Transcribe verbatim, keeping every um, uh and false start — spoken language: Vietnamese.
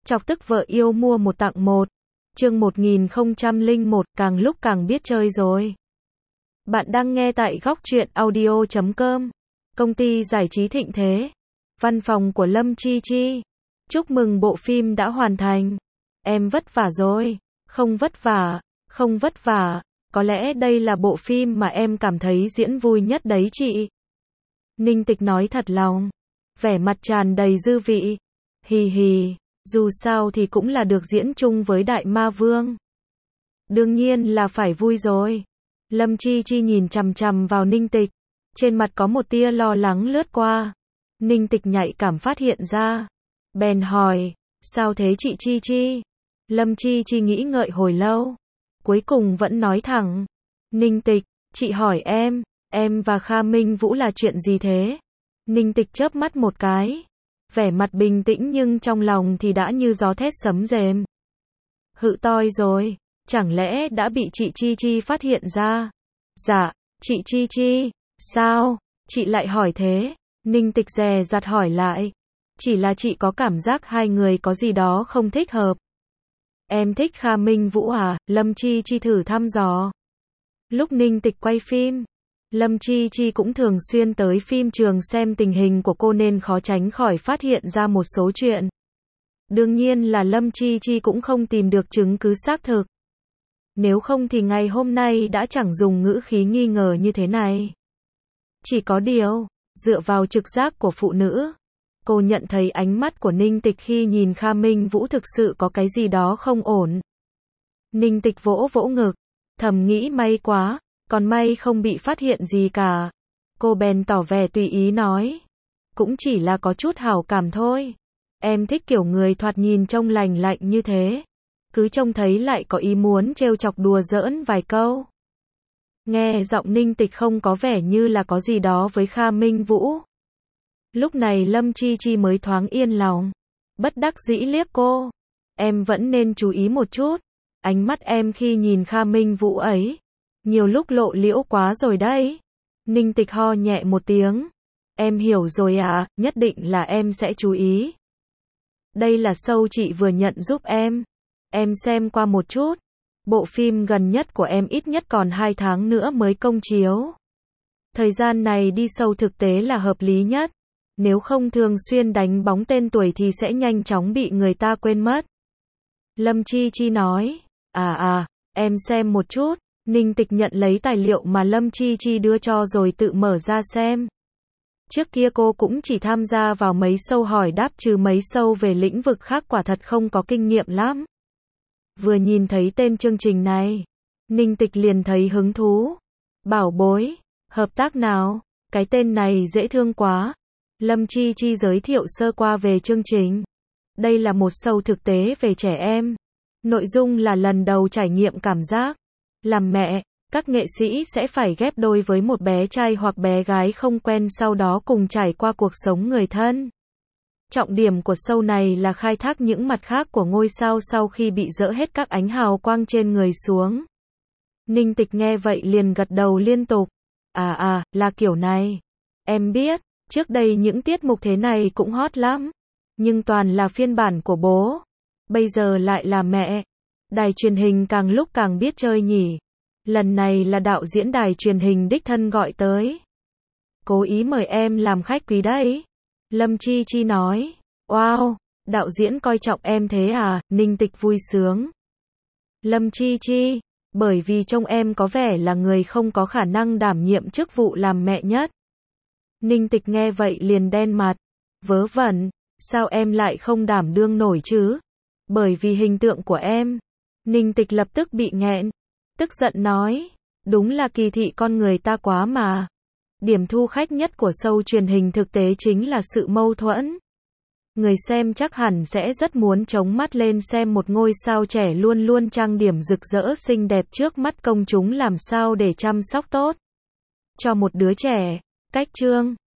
Chọc tức vợ yêu mua một tặng một. Chương một nghìn không trăm lẻ một, càng lúc càng biết chơi rồi. Bạn đang nghe tại góc truyện audio chấm com. Công ty giải trí Thịnh Thế. Văn phòng của Lâm Chi Chi. Chúc mừng bộ phim đã hoàn thành. Em vất vả rồi. Không vất vả, không vất vả. Có lẽ đây là bộ phim mà em cảm thấy diễn vui nhất đấy chị. Ninh Tịch nói thật lòng. Vẻ mặt tràn đầy dư vị. Hì hì, dù sao thì cũng là được diễn chung với Đại Ma Vương. Đương nhiên là phải vui rồi. Lâm Chi Chi nhìn chằm chằm vào Ninh Tịch. Trên mặt có một tia lo lắng lướt qua. Ninh Tịch nhạy cảm phát hiện ra. Bèn hỏi, sao thế chị Chi Chi? Lâm Chi Chi nghĩ ngợi hồi lâu. Cuối cùng vẫn nói thẳng. Ninh Tịch, chị hỏi em, em và Kha Minh Vũ là chuyện gì thế? Ninh Tịch chớp mắt một cái. Vẻ mặt bình tĩnh nhưng trong lòng thì đã như gió thét sấm rền. Hự toi rồi, chẳng lẽ đã bị chị Chi Chi phát hiện ra? Dạ, chị Chi Chi, sao? Chị lại hỏi thế? Ninh Tịch dè dặt hỏi lại. Chỉ là chị có cảm giác hai người có gì đó không thích hợp. Em thích Kha Minh Vũ à? Lâm Chi Chi thử thăm dò. Lúc Ninh Tịch quay phim, Lâm Chi Chi cũng thường xuyên tới phim trường xem tình hình của cô nên khó tránh khỏi phát hiện ra một số chuyện. Đương nhiên là Lâm Chi Chi cũng không tìm được chứng cứ xác thực. Nếu không thì ngày hôm nay đã chẳng dùng ngữ khí nghi ngờ như thế này. Chỉ có điều, dựa vào trực giác của phụ nữ, cô nhận thấy ánh mắt của Ninh Tịch khi nhìn Kha Minh Vũ thực sự có cái gì đó không ổn. Ninh Tịch vỗ vỗ ngực, thầm nghĩ may quá, còn may không bị phát hiện gì cả. Cô bèn tỏ vẻ tùy ý nói. Cũng chỉ là có chút hảo cảm thôi. Em thích kiểu người thoạt nhìn trông lành lạnh như thế. Cứ trông thấy lại có ý muốn trêu chọc đùa giỡn vài câu. Nghe giọng Ninh Tịch không có vẻ như là có gì đó với Kha Minh Vũ. Lúc này Lâm Chi Chi mới thoáng yên lòng. Bất đắc dĩ liếc cô. Em vẫn nên chú ý một chút. Ánh mắt em khi nhìn Kha Minh Vũ ấy, nhiều lúc lộ liễu quá rồi đấy. Ninh Tịch ho nhẹ một tiếng. Em hiểu rồi ạ, à, nhất định là em sẽ chú ý. Đây là show chị vừa nhận giúp em. Em xem qua một chút. Bộ phim gần nhất của em ít nhất còn hai tháng nữa mới công chiếu. Thời gian này đi show thực tế là hợp lý nhất. Nếu không thường xuyên đánh bóng tên tuổi thì sẽ nhanh chóng bị người ta quên mất. Lâm Chi Chi nói. À à, em xem một chút. Ninh Tịch nhận lấy tài liệu mà Lâm Chi Chi đưa cho rồi tự mở ra xem. Trước kia cô cũng chỉ tham gia vào mấy show hỏi đáp trừ mấy show về lĩnh vực khác quả thật không có kinh nghiệm lắm. Vừa nhìn thấy tên chương trình này, Ninh Tịch liền thấy hứng thú. Bảo bối, hợp tác nào? Cái tên này dễ thương quá. Lâm Chi Chi giới thiệu sơ qua về chương trình. Đây là một show thực tế về trẻ em. Nội dung là lần đầu trải nghiệm cảm giác làm mẹ, các nghệ sĩ sẽ phải ghép đôi với một bé trai hoặc bé gái không quen sau đó cùng trải qua cuộc sống người thân. Trọng điểm của show này là khai thác những mặt khác của ngôi sao sau khi bị dỡ hết các ánh hào quang trên người xuống. Ninh Tịch nghe vậy liền gật đầu liên tục. À à, là kiểu này. Em biết, trước đây những tiết mục thế này cũng hot lắm. Nhưng toàn là phiên bản của bố. Bây giờ lại là mẹ. Đài truyền hình càng lúc càng biết chơi nhỉ. Lần này là đạo diễn đài truyền hình đích thân gọi tới. Cố ý mời em làm khách quý đấy. Lâm Chi Chi nói. Wow, đạo diễn coi trọng em thế à? Ninh Tịch vui sướng. Lâm Chi Chi, bởi vì trông em có vẻ là người không có khả năng đảm nhiệm chức vụ làm mẹ nhất. Ninh Tịch nghe vậy liền đen mặt. Vớ vẩn, sao em lại không đảm đương nổi chứ? Bởi vì hình tượng của em. Ninh Tịch lập tức bị nghẹn. Tức giận nói. Đúng là kỳ thị con người ta quá mà. Điểm thu khách nhất của show truyền hình thực tế chính là sự mâu thuẫn. Người xem chắc hẳn sẽ rất muốn chống mắt lên xem một ngôi sao trẻ luôn luôn trang điểm rực rỡ xinh đẹp trước mắt công chúng làm sao để chăm sóc tốt cho một đứa trẻ. Cách chương